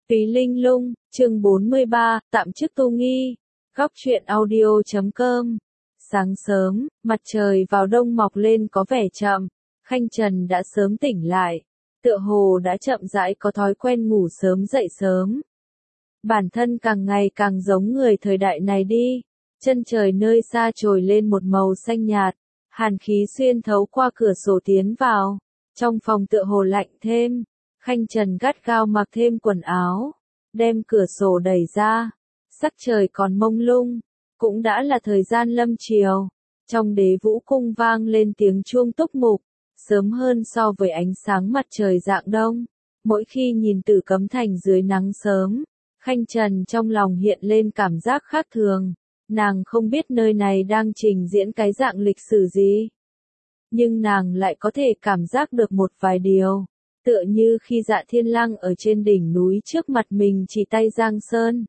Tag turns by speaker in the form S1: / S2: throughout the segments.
S1: Túy Linh Lung, chương 43, tạm chức Tu Nghi. Góc truyện audio.com. Sáng sớm, mặt trời vào đông mọc lên có vẻ chậm. Khanh Trần đã sớm tỉnh lại. Tựa hồ đã chậm rãi có thói quen ngủ sớm dậy sớm. Bản thân càng ngày càng giống người thời đại này đi. Chân trời nơi xa trồi lên một màu xanh nhạt. Hàn khí xuyên thấu qua cửa sổ tiến vào. Trong phòng tựa hồ lạnh thêm. Khanh Trần gắt gao mặc thêm quần áo, đem cửa sổ đẩy ra, sắc trời còn mông lung, cũng đã là thời gian lâm chiều, trong Đế Vũ cung vang lên tiếng chuông túc mục, sớm hơn so với ánh sáng mặt trời rạng đông, mỗi khi nhìn Tử Cấm Thành dưới nắng sớm, Khanh Trần trong lòng hiện lên cảm giác khác thường, nàng không biết nơi này đang trình diễn cái dạng lịch sử gì, nhưng nàng lại có thể cảm giác được một vài điều. Tựa như khi Dạ Thiên Lăng ở trên đỉnh núi trước mặt mình chỉ tay Giang Sơn.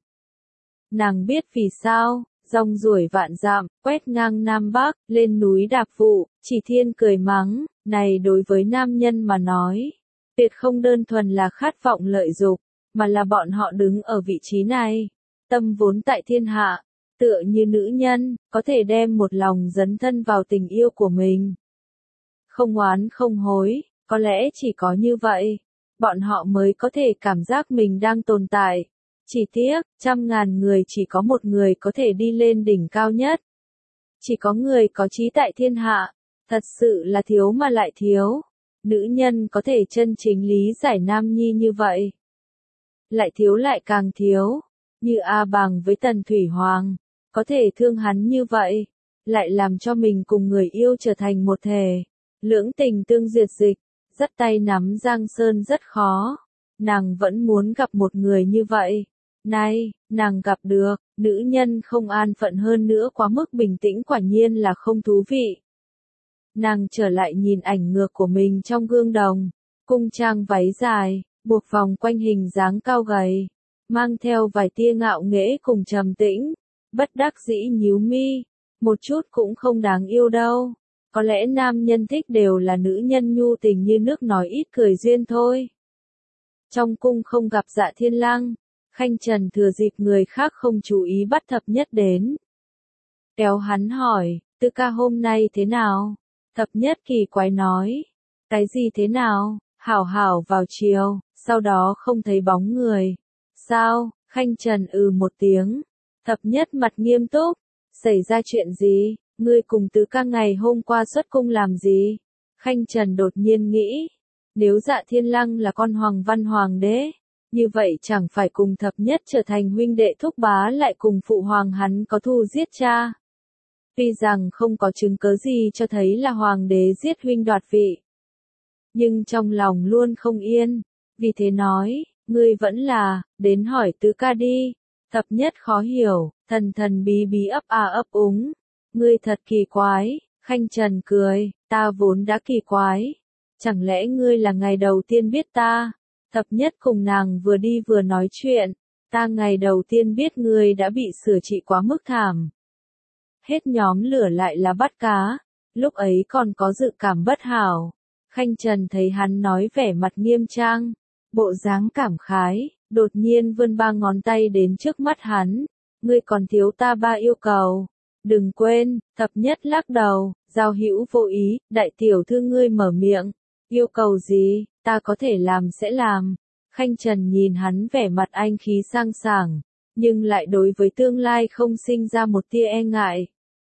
S1: Nàng biết vì sao, rong ruổi vạn dặm, quét ngang Nam Bắc, lên núi đạp vụ, chỉ thiên cười mắng, này đối với nam nhân mà nói. Tuyệt không đơn thuần là khát vọng lợi dục, mà là bọn họ đứng ở vị trí này. Tâm vốn tại thiên hạ, tựa như nữ nhân, có thể đem một lòng dấn thân vào tình yêu của mình. Không oán không hối. Có lẽ chỉ có như vậy, bọn họ mới có thể cảm giác mình đang tồn tại. Chỉ tiếc, 100.000 người chỉ có một người có thể đi lên đỉnh cao nhất. Chỉ có người có trí tại thiên hạ, thật sự là thiếu mà lại thiếu. Nữ nhân có thể chân chính lý giải nam nhi như vậy. Lại thiếu lại càng thiếu, như A Bàng với Tần Thủy Hoàng, có thể thương hắn như vậy, lại làm cho mình cùng người yêu trở thành một thể. Lưỡng tình tương duyệt dịch. Dắt tay nắm Giang Sơn rất khó, nàng vẫn muốn gặp một người như vậy. Nay, nàng gặp được, nữ nhân không an phận hơn nữa quá mức bình tĩnh quả nhiên là không thú vị. Nàng trở lại nhìn ảnh ngược của mình trong gương đồng, cung trang váy dài, buộc vòng quanh hình dáng cao gầy, mang theo vài tia ngạo nghễ cùng trầm tĩnh, bất đắc dĩ nhíu mi, một chút cũng không đáng yêu đâu. Có lẽ nam nhân thích đều là nữ nhân nhu tình như nước nói ít cười duyên thôi. Trong cung không gặp Dạ Thiên Lăng, Khanh Trần thừa dịp người khác không chú ý bắt Thập Nhất đến. Kéo hắn hỏi, Tư ca hôm nay thế nào? Thập Nhất kỳ quái nói, cái gì thế nào? Hảo hảo vào chiều, sau đó không thấy bóng người. Sao? Khanh Trần một tiếng. Thập Nhất mặt nghiêm túc, xảy ra chuyện gì? Ngươi cùng Tứ ca ngày hôm qua xuất cung làm gì? Khanh Trần đột nhiên nghĩ, nếu Dạ Thiên Lăng là con Hoàng Văn Hoàng đế, như vậy chẳng phải cùng Thập Nhất trở thành huynh đệ thúc bá lại cùng phụ hoàng hắn có thù giết cha. Tuy rằng không có chứng cớ gì cho thấy là hoàng đế giết huynh đoạt vị, nhưng trong lòng luôn không yên, vì thế nói, ngươi vẫn là, đến hỏi Tứ ca đi. Thập Nhất khó hiểu, thần thần bí bí ấp ấp úng. Ngươi thật kỳ quái, Khanh Trần cười, ta vốn đã kỳ quái. Chẳng lẽ ngươi là ngày đầu tiên biết ta? Thập Nhất cùng nàng vừa đi vừa nói chuyện, ta ngày đầu tiên biết ngươi đã bị sửa trị quá mức thảm. Hết nhóm lửa lại là bắt cá, lúc ấy còn có dự cảm bất hảo. Khanh Trần thấy hắn nói vẻ mặt nghiêm trang, bộ dáng cảm khái, đột nhiên vươn 3 ngón tay đến trước mắt hắn. Ngươi còn thiếu ta 3 yêu cầu. Đừng quên, Thập Nhất lắc đầu, giao hữu vô ý, đại tiểu thư ngươi mở miệng. Yêu cầu gì, ta có thể làm sẽ làm. Khanh Trần nhìn hắn vẻ mặt anh khí sang sảng, nhưng lại đối với tương lai không sinh ra một tia e ngại.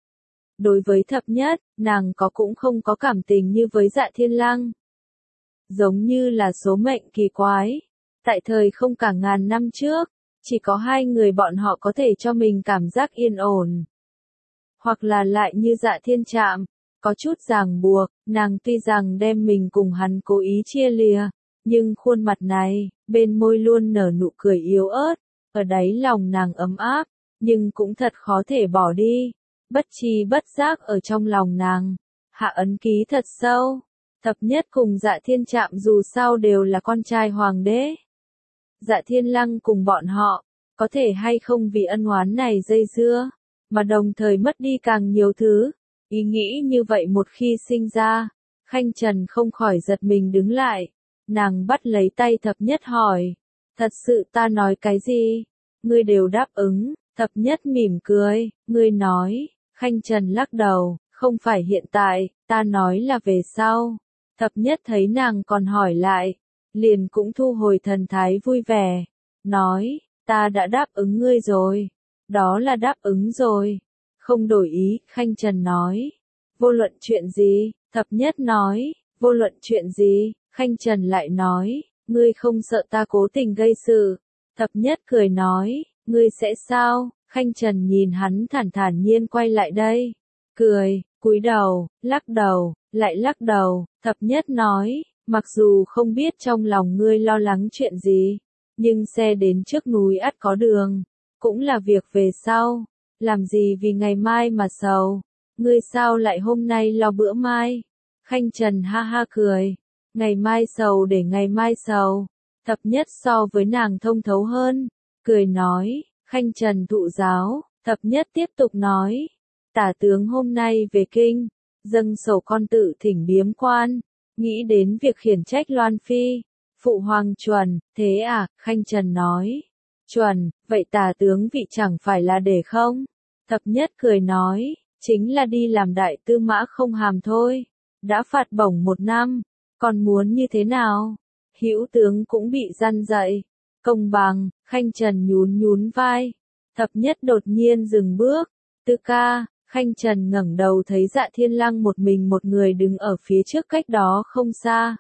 S1: Đối với Thập Nhất, nàng cũng không có cảm tình như với Dạ Thiên Lăng. Giống như là số mệnh kỳ quái. Tại thời không cả ngàn năm trước, chỉ có 2 người bọn họ có thể cho mình cảm giác yên ổn. Hoặc là lại như Dạ Thiên Trạm, có chút ràng buộc, nàng tuy rằng đem mình cùng hắn cố ý chia lìa, nhưng khuôn mặt này, bên môi luôn nở nụ cười yếu ớt, ở đáy lòng nàng ấm áp, nhưng cũng thật khó thể bỏ đi, bất tri bất giác ở trong lòng nàng, hạ ấn ký thật sâu. Thập Nhất cùng Dạ Thiên Trạm dù sao đều là con trai hoàng đế. Dạ Thiên Lăng cùng bọn họ, có thể hay không vì ân oán này dây dưa, mà đồng thời mất đi càng nhiều thứ. Ý nghĩ như vậy một khi sinh ra, Khanh Trần không khỏi giật mình đứng lại. Nàng bắt lấy tay Thập Nhất hỏi, Thật sự ta nói cái gì? Ngươi đều đáp ứng, thập nhất mỉm cười, ngươi nói, Khanh Trần lắc đầu, không phải hiện tại, ta nói là về sau. Thập nhất thấy nàng còn hỏi lại, liền cũng thu hồi thần thái vui vẻ, nói, ta đã đáp ứng ngươi rồi, đó là đáp ứng rồi, không đổi ý, Khanh Trần nói, vô luận chuyện gì, thập nhất nói, vô luận chuyện gì, Khanh Trần lại nói, ngươi không sợ ta cố tình gây sự, thập nhất cười nói, ngươi sẽ sao, Khanh Trần nhìn hắn thản thản nhiên quay lại đây, cười, cúi đầu, lại lắc đầu, thập nhất nói, mặc dù không biết trong lòng ngươi lo lắng chuyện gì, nhưng xe đến trước núi ắt có đường, cũng là việc về sau, làm gì vì ngày mai mà sầu, ngươi sao lại hôm nay lo bữa mai, Khanh Trần ha ha cười, ngày mai sầu để ngày mai sầu, thập nhất so với nàng thông thấu hơn, cười nói, Khanh Trần thụ giáo, thập nhất tiếp tục nói, tả tướng hôm nay về kinh, dâng sổ con tự thỉnh biếm quan, nghĩ đến việc khiển trách Loan Phi, phụ hoàng chuẩn, thế à, Khanh Trần nói, chuẩn, vậy tả tướng vị chẳng phải là để không? Thập nhất cười nói, chính là đi làm đại tư mã không hàm thôi, đã phạt bổng 1 năm, còn muốn như thế nào? Hữu tướng cũng bị răn dạy, công bằng, Khanh Trần nhún vai, thập nhất đột nhiên dừng bước, Tư ca, Khanh Trần ngẩng đầu thấy Dạ Thiên Lăng một mình một người đứng ở phía trước cách đó không xa.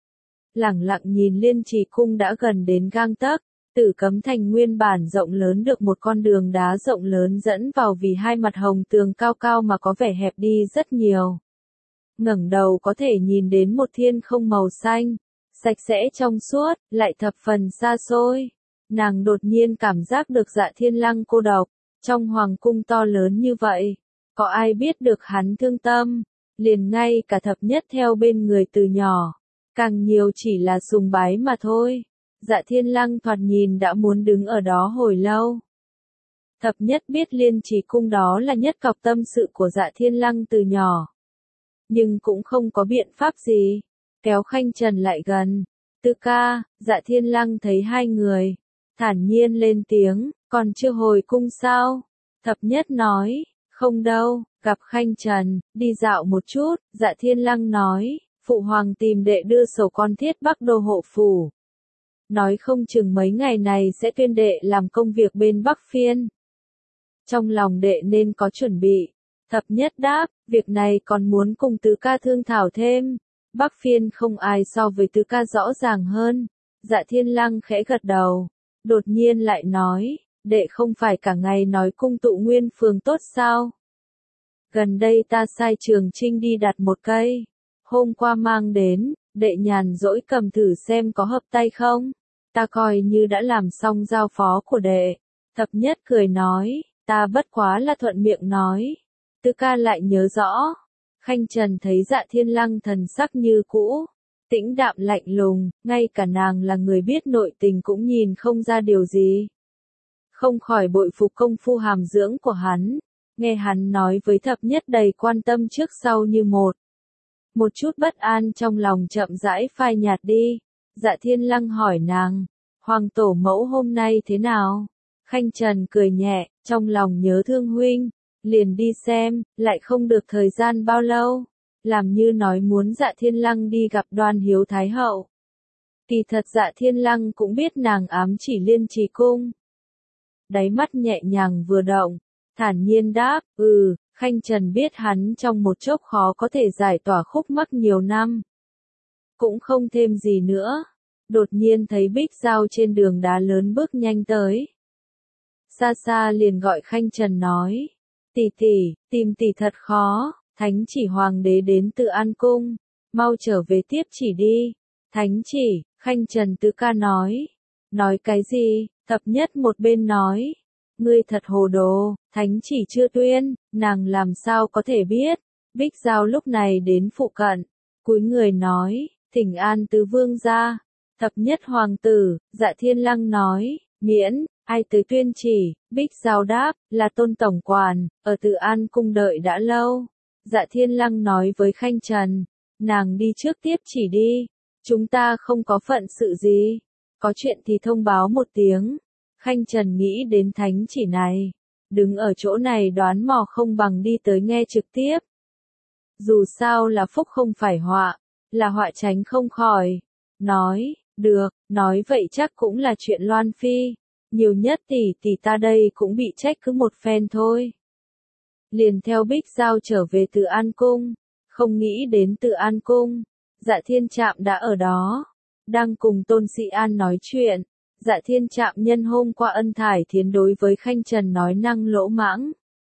S1: Lẳng lặng nhìn Liên Trì cung đã gần đến gang tấc, Tử Cấm Thành nguyên bản rộng lớn được một con đường đá rộng lớn dẫn vào vì hai mặt hồng tường cao cao mà có vẻ hẹp đi rất nhiều. Ngẩng đầu có thể nhìn đến một thiên không màu xanh, sạch sẽ trong suốt, lại thập phần xa xôi. Nàng đột nhiên cảm giác được Dạ Thiên Lăng cô độc, trong hoàng cung to lớn như vậy, có ai biết được hắn thương tâm, liền ngay cả thập nhất theo bên người từ nhỏ, càng nhiều chỉ là sùng bái mà thôi. Dạ Thiên Lăng thoạt nhìn đã muốn đứng ở đó hồi lâu. Thập nhất biết Liên Trì cung đó là nhất cọc tâm sự của Dạ Thiên Lăng từ nhỏ. Nhưng cũng không có biện pháp gì, kéo Khanh Trần lại gần. Tư ca, Dạ Thiên Lăng thấy hai người, thản nhiên lên tiếng, còn chưa hồi cung sao? Thập nhất nói, không đâu, gặp Khanh Trần, đi dạo một chút, Dạ Thiên Lăng nói, phụ hoàng tìm đệ đưa sổ con thiết Bắc Đô hộ phủ. Nói không chừng mấy ngày này sẽ tuyên đệ làm công việc bên Bắc Phiên. Trong lòng đệ nên có chuẩn bị. Thập nhất đáp, việc này còn muốn cùng tứ ca thương thảo thêm. Bắc Phiên không ai so với tứ ca rõ ràng hơn. Dạ Thiên Lăng khẽ gật đầu. Đột nhiên lại nói, đệ không phải cả ngày nói cung tụ nguyên phường tốt sao? Gần đây ta sai Trường Trinh đi đặt một cây. Hôm qua mang đến, đệ nhàn rỗi cầm thử xem có hợp tay không? Ta coi như đã làm xong giao phó của đệ. Thập nhất cười nói, ta bất quá là thuận miệng nói. Tư ca lại nhớ rõ. Khanh Trần thấy Dạ Thiên Lăng thần sắc như cũ, tĩnh đạm lạnh lùng, ngay cả nàng là người biết nội tình cũng nhìn không ra điều gì. Không khỏi bội phục công phu hàm dưỡng của hắn, nghe hắn nói với thập nhất đầy quan tâm trước sau như một. Một chút bất an trong lòng chậm rãi phai nhạt đi. Dạ Thiên Lăng hỏi nàng, hoàng tổ mẫu hôm nay thế nào? Khanh Trần cười nhẹ, trong lòng nhớ thương huynh, liền đi xem, lại không được thời gian bao lâu, làm như nói muốn Dạ Thiên Lăng đi gặp Đoan Hiếu Thái Hậu. Kỳ thật Dạ Thiên Lăng cũng biết nàng ám chỉ Liên Trì cung. Đáy mắt nhẹ nhàng vừa động, thản nhiên đáp, Khanh Trần biết hắn trong một chốc khó có thể giải tỏa khúc mắc nhiều năm. Cũng không thêm gì nữa. Đột nhiên thấy Bích Giao trên đường đá lớn bước nhanh tới. Xa xa liền gọi Khanh Trần nói. Tỷ tỷ, tìm tỷ thật khó, thánh chỉ hoàng đế đến từ An Cung. Mau trở về tiếp chỉ đi. Thánh chỉ, Khanh Trần tứ ca nói. Nói cái gì? Thập nhất một bên nói. Ngươi thật hồ đồ, thánh chỉ chưa tuyên, nàng làm sao có thể biết. Bích Giao lúc này đến phụ cận. Cúi người nói, thỉnh an tứ vương gia. Thập nhất hoàng tử, Dạ Thiên Lăng nói, miễn, ai tới tuyên chỉ, Bích Giao đáp, là Tôn tổng quản, ở Từ An cung đợi đã lâu. Dạ Thiên Lăng nói với Khanh Trần, nàng đi trước tiếp chỉ đi, chúng ta không có phận sự gì. có chuyện thì thông báo một tiếng. Khanh Trần nghĩ đến thánh chỉ này, đứng ở chỗ này đoán mò không bằng đi tới nghe trực tiếp. Dù sao là phúc không phải họa, là họa tránh không khỏi. Nói, được, nói vậy chắc cũng là chuyện loan phi. Nhiều nhất tỷ ta đây cũng bị trách cứ một phen thôi. Liền theo Bích Giao trở về Từ An Cung, không nghĩ đến Từ An Cung, Dạ Thiên Trạm đã ở đó, đang cùng Tôn Sĩ An nói chuyện. Dạ Thiên Trạm nhân hôm qua ân thải thiến đối với Khanh Trần nói năng lỗ mãng.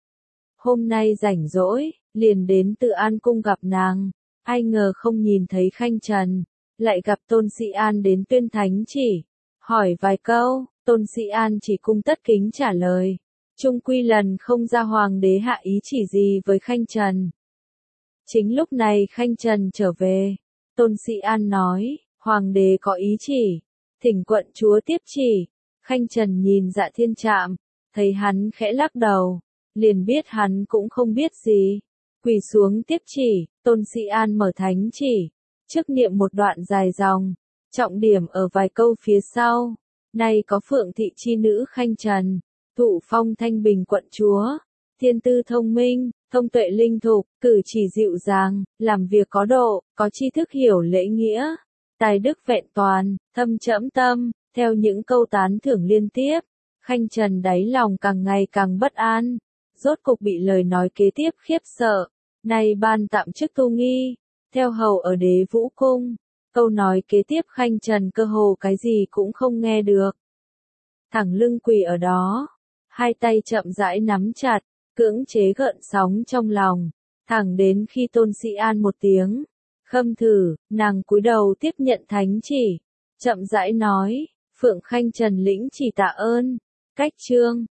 S1: Hôm nay rảnh rỗi, liền đến Từ An Cung gặp nàng, ai ngờ không nhìn thấy Khanh Trần, lại gặp Tôn Sĩ An đến tuyên thánh chỉ, hỏi vài câu, Tôn Sĩ An chỉ cung tất kính trả lời. Chung quy lần không ra hoàng đế hạ ý chỉ gì với Khanh Trần. Chính lúc này Khanh Trần trở về, Tôn Sĩ An nói, hoàng đế có ý chỉ, thỉnh quận chúa tiếp chỉ. Khanh Trần nhìn Dạ Thiên Trạm, thấy hắn khẽ lắc đầu, liền biết hắn cũng không biết gì. Quỳ xuống tiếp chỉ, Tôn Sĩ An mở thánh chỉ, trước niệm một đoạn dài dòng, trọng điểm ở vài câu phía sau. Nay có Phượng thị chi nữ Khanh Trần, thụ phong Thanh Bình quận chúa, thiên tư thông minh, thông tuệ linh thục, cử chỉ dịu dàng, làm việc có độ, có tri thức hiểu lễ nghĩa, tài đức vẹn toàn, thâm trẫm tâm. Theo những câu tán thưởng liên tiếp, Khanh Trần đáy lòng càng ngày càng bất an, rốt cục bị lời nói kế tiếp khiếp sợ. Nay ban tạm chức tu nghi, theo hầu ở Đế Vũ Cung. Câu nói kế tiếp Khanh Trần cơ hồ cái gì cũng không nghe được. Thẳng lưng quỳ ở đó, hai tay chậm rãi nắm chặt, cưỡng chế gợn sóng trong lòng, thẳng đến khi Tôn Sĩ An một tiếng khâm thử, nàng cúi đầu tiếp nhận thánh chỉ, chậm rãi nói, Phượng Khanh Trần lĩnh chỉ tạ ơn. Cách chương